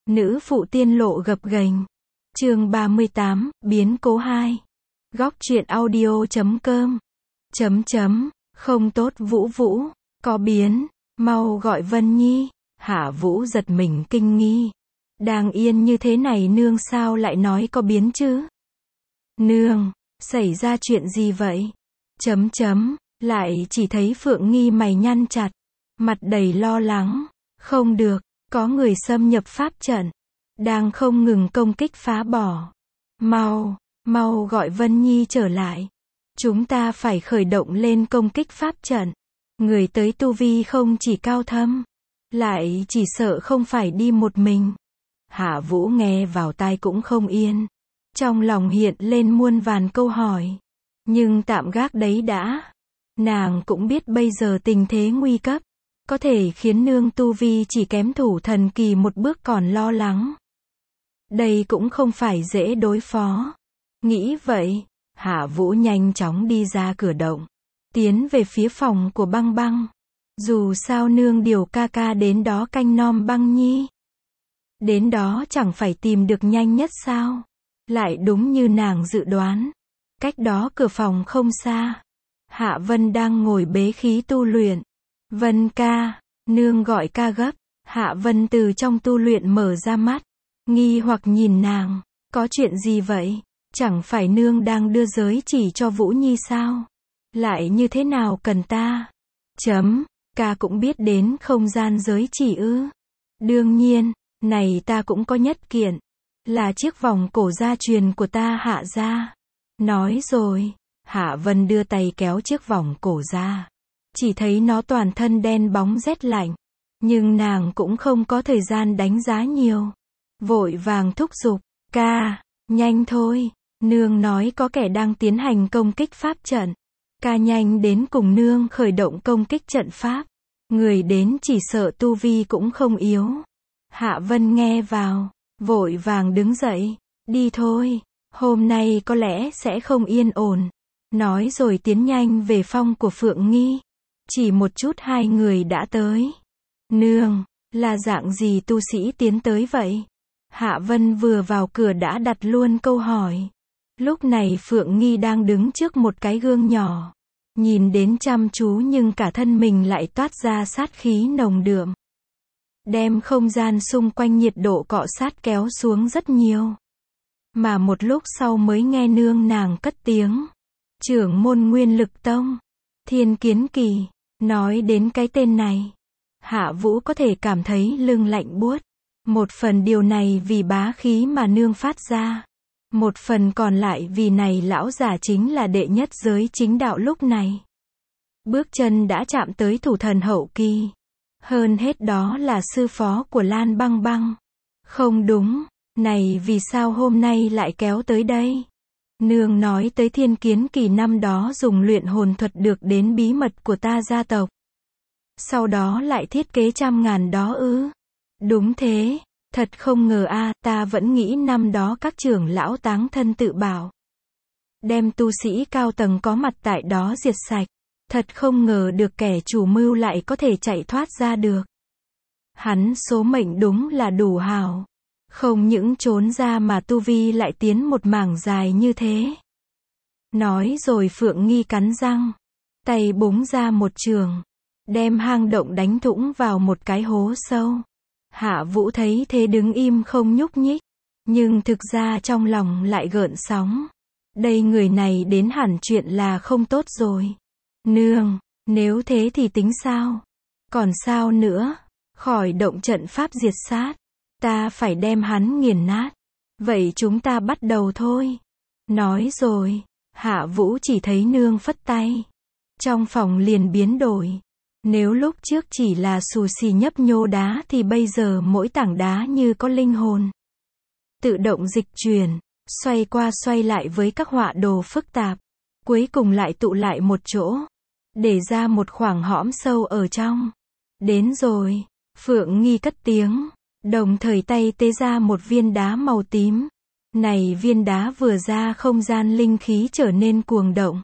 Nữ phụ tiên lộ gập ghềnh. Chương 38, biến cố 2. Góc truyện audio.com. Không tốt Vũ Vũ, có biến, mau gọi Vân Nhi. Hạ Vũ giật mình kinh nghi. Đang yên như thế này nương sao lại nói có biến chứ? Nương, xảy ra chuyện gì vậy? Lại chỉ thấy Phượng Nghi mày nhăn chặt, mặt đầy lo lắng. Không được, có người xâm nhập pháp trận, đang không ngừng công kích phá bỏ. Mau gọi Vân Nhi trở lại. Chúng ta phải khởi động lên công kích pháp trận. Người tới tu vi không chỉ cao thâm, lại chỉ sợ không phải đi một mình. Hạ Vũ nghe vào tai cũng không yên. Trong lòng hiện lên muôn vàn câu hỏi. Nhưng tạm gác đấy đã. Nàng cũng biết bây giờ tình thế nguy cấp, có thể khiến nương tu vi chỉ kém thủ thần kỳ một bước còn lo lắng. Đây cũng không phải dễ đối phó. Nghĩ vậy, Hạ Vũ nhanh chóng đi ra cửa động, tiến về phía phòng của Băng Băng. Dù sao nương điều ca ca đến đó canh nom Băng Nhi. Đến đó chẳng phải tìm được nhanh nhất sao? Lại đúng như nàng dự đoán. Cách đó cửa phòng không xa, Hạ Vân đang ngồi bế khí tu luyện. Vân ca, nương gọi ca gấp. Hạ Vân từ trong tu luyện mở ra mắt, nghi hoặc nhìn nàng. Có chuyện gì vậy? Chẳng phải nương đang đưa giới chỉ cho Vũ Nhi sao? Lại như thế nào cần ta? Ca cũng biết đến không gian giới chỉ ư? Đương nhiên, này ta cũng có nhất kiện. Là chiếc vòng cổ gia truyền của ta Hạ gia. Nói rồi, Hạ Vân đưa tay kéo chiếc vòng cổ ra. Chỉ thấy nó toàn thân đen bóng rét lạnh. Nhưng nàng cũng không có thời gian đánh giá nhiều. Vội vàng thúc giục, ca, nhanh thôi. Nương nói có kẻ đang tiến hành công kích pháp trận. Ca nhanh đến cùng nương khởi động công kích trận pháp. Người đến chỉ sợ tu vi cũng không yếu. Hạ Vân nghe vào, vội vàng đứng dậy. Đi thôi, hôm nay có lẽ sẽ không yên ổn. Nói rồi tiến nhanh về phòng của Phượng Nghi. Chỉ một chút hai người đã tới. Nương, là dạng gì tu sĩ tiến tới vậy? Hạ Vân vừa vào cửa đã đặt luôn câu hỏi. Lúc này Phượng Nghi đang đứng trước một cái gương nhỏ. Nhìn đến chăm chú nhưng cả thân mình lại toát ra sát khí nồng đượm. Đem không gian xung quanh nhiệt độ cọ sát kéo xuống rất nhiều. Mà một lúc sau mới nghe nương nàng cất tiếng. Trưởng môn Nguyên Lực Tông, Thiên Kiến Kỳ. Nói đến cái tên này, Hạ Vũ có thể cảm thấy lưng lạnh buốt. Một phần điều này vì bá khí mà nương phát ra. Một phần còn lại vì này lão giả chính là đệ nhất giới chính đạo lúc này. Bước chân đã chạm tới thủ thần hậu kỳ. Hơn hết đó là sư phó của Lan Băng Băng. Không đúng, này vì sao hôm nay lại kéo tới đây? Nương nói tới Thiên Kiến Kỳ năm đó dùng luyện hồn thuật được đến bí mật của ta gia tộc. Sau đó lại thiết kế 100.000 đó ư? Đúng thế, thật không ngờ ta vẫn nghĩ năm đó các trưởng lão táng thân tự bảo. Đem tu sĩ cao tầng có mặt tại đó diệt sạch. Thật không ngờ được kẻ chủ mưu lại có thể chạy thoát ra được. Hắn số mệnh đúng là đủ hào. Không những trốn ra mà tu vi lại tiến một mảng dài như thế. Nói rồi Phượng Nghi cắn răng. Tay búng ra một trường. Đem hang động đánh thủng vào một cái hố sâu. Hạ Vũ thấy thế đứng im không nhúc nhích. Nhưng thực ra trong lòng lại gợn sóng. Đây người này đến hẳn chuyện là không tốt rồi. Nương, nếu thế thì tính sao? Còn sao nữa? Khỏi động trận pháp diệt sát. Ta phải đem hắn nghiền nát. Vậy chúng ta bắt đầu thôi. Nói rồi, Hạ Vũ chỉ thấy nương phất tay. Trong phòng liền biến đổi. Nếu lúc trước chỉ là xù xì nhấp nhô đá thì bây giờ mỗi tảng đá như có linh hồn. Tự động dịch chuyển, xoay qua xoay lại với các họa đồ phức tạp. Cuối cùng lại tụ lại một chỗ. Để ra một khoảng hõm sâu ở trong. Đến rồi, Phượng Nghi cất tiếng. Đồng thời tay tế ra một viên đá màu tím. Này viên đá vừa ra không gian linh khí trở nên cuồng động.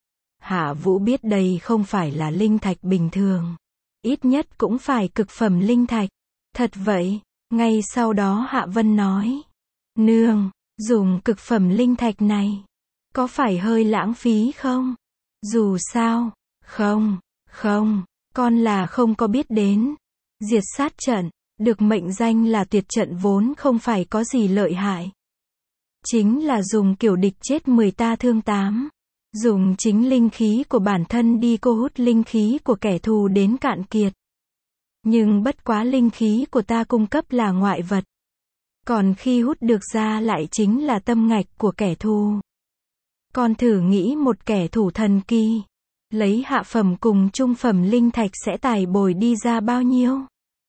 Hạ Vũ biết đây không phải là linh thạch bình thường. Ít nhất cũng phải cực phẩm linh thạch. Thật vậy, Ngay sau đó Hạ Vân nói, nương, dùng cực phẩm linh thạch này, có phải hơi lãng phí không? Dù sao, không, con là không có biết đến. Diệt sát trận, được mệnh danh là tuyệt trận vốn không phải có gì lợi hại. Chính là dùng kiểu địch chết 10 ta thương 8. Dùng chính linh khí của bản thân đi cô hút linh khí của kẻ thù đến cạn kiệt. Nhưng bất quá linh khí của ta cung cấp là ngoại vật. Còn khi hút được ra lại chính là tâm ngạch của kẻ thù. Con thử nghĩ một kẻ thủ thần kỳ, lấy hạ phẩm cùng trung phẩm linh thạch sẽ tài bồi đi ra bao nhiêu?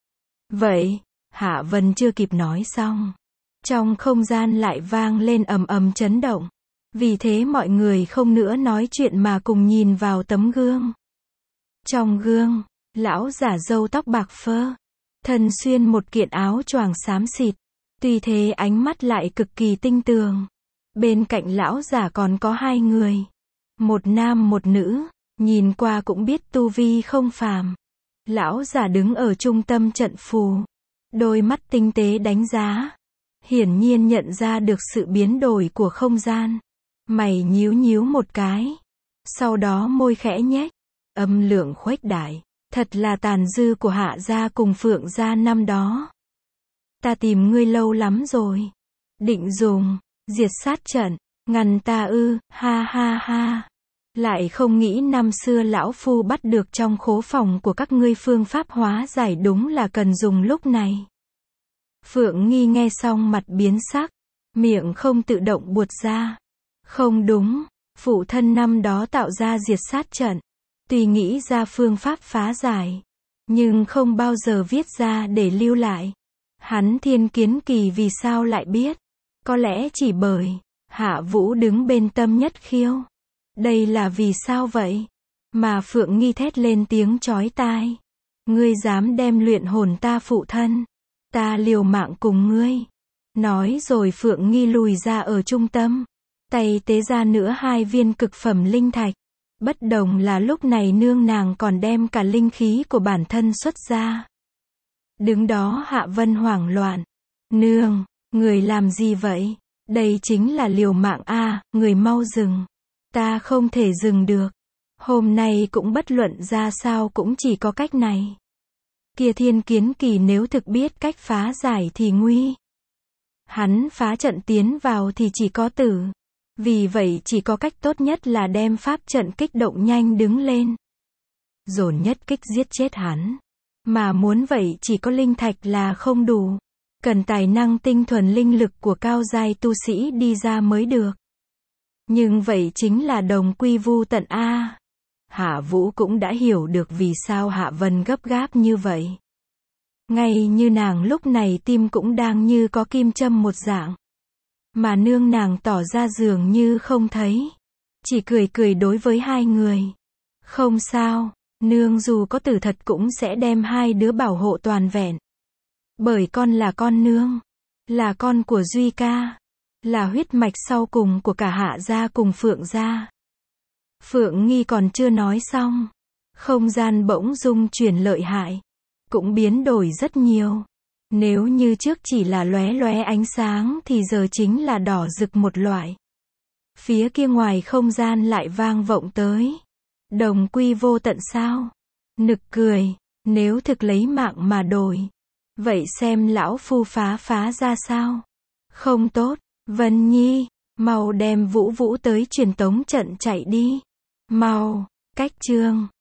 Vậy, Hạ Vân chưa kịp nói xong, trong không gian lại vang lên ầm ầm chấn động. Vì thế mọi người không nữa nói chuyện mà cùng nhìn vào tấm gương. Trong gương, lão giả râu tóc bạc phơ, thân xuyên một kiện áo choàng xám xịt, tuy thế ánh mắt lại cực kỳ tinh tường. Bên cạnh lão giả còn có 2 người, một nam một nữ, nhìn qua cũng biết tu vi không phàm. Lão giả đứng ở trung tâm trận phù, đôi mắt tinh tế đánh giá, hiển nhiên nhận ra được sự biến đổi của không gian. Mày nhíu nhíu một cái, sau đó môi khẽ nhếch, âm lượng khuếch đại, thật là tàn dư của Hạ gia cùng Phượng gia năm đó. Ta tìm ngươi lâu lắm rồi, định dùng diệt sát trận ngăn ta ư? Ha ha ha. Lại không nghĩ năm xưa lão phu bắt được trong khố phòng của các ngươi phương pháp hóa giải đúng là cần dùng lúc này. Phượng Nghi nghe xong mặt biến sắc, miệng không tự động buột ra. Không đúng, phụ thân năm đó tạo ra diệt sát trận, tuy nghĩ ra phương pháp phá giải, nhưng không bao giờ viết ra để lưu lại. Hắn Thiên Kiến Kỳ vì sao lại biết? Có lẽ chỉ bởi Hạ Vũ đứng bên Tâm Nhất Khiêu. Đây là vì sao vậy? Mà Phượng Nghi thét lên tiếng chói tai. Ngươi dám đem luyện hồn ta phụ thân, ta liều mạng cùng ngươi. Nói rồi Phượng Nghi lùi ra ở trung tâm, tay tế ra nữa 2 viên cực phẩm linh thạch. Bất đồng là lúc này nương nàng còn đem cả linh khí của bản thân xuất ra. Đứng đó Hạ Vân hoảng loạn. Nương, người làm gì vậy? Đây chính là liều mạng a, người mau dừng. Ta không thể dừng được. Hôm nay cũng bất luận ra sao cũng chỉ có cách này. Kia Thiên Kiến Kỳ nếu thực biết cách phá giải thì nguy. Hắn phá trận tiến vào thì chỉ có tử. Vì vậy chỉ có cách tốt nhất là đem pháp trận kích động nhanh đứng lên. Dồn nhất kích giết chết hắn. Mà muốn vậy chỉ có linh thạch là không đủ. Cần tài năng tinh thuần linh lực của cao giai tu sĩ đi ra mới được. Nhưng vậy chính là đồng quy vu tận a. Hạ Vũ cũng đã hiểu được vì sao Hạ Vân gấp gáp như vậy. Ngay như nàng lúc này tim cũng đang như có kim châm một dạng. Mà nương nàng tỏ ra dường như không thấy. Chỉ cười cười đối với 2 người. Không sao, nương dù có tử thật cũng sẽ đem 2 đứa bảo hộ toàn vẹn. Bởi con là con nương. Là con của Duy ca. Là huyết mạch sau cùng của cả Hạ gia cùng Phượng gia. Phượng Nghi còn chưa nói xong. Không gian bỗng rung chuyển lợi hại. Cũng biến đổi rất nhiều. Nếu như trước chỉ là lóe lóe ánh sáng thì giờ chính là đỏ rực một loại. Phía kia ngoài không gian lại vang vọng tới. Đồng quy vô tận sao? Nực cười. Nếu thực lấy mạng mà đổi. Vậy xem lão phu phá ra sao? Không tốt. Vân Nhi, mau đem Vũ Vũ tới truyền tống trận chạy đi. Mau. Cách chương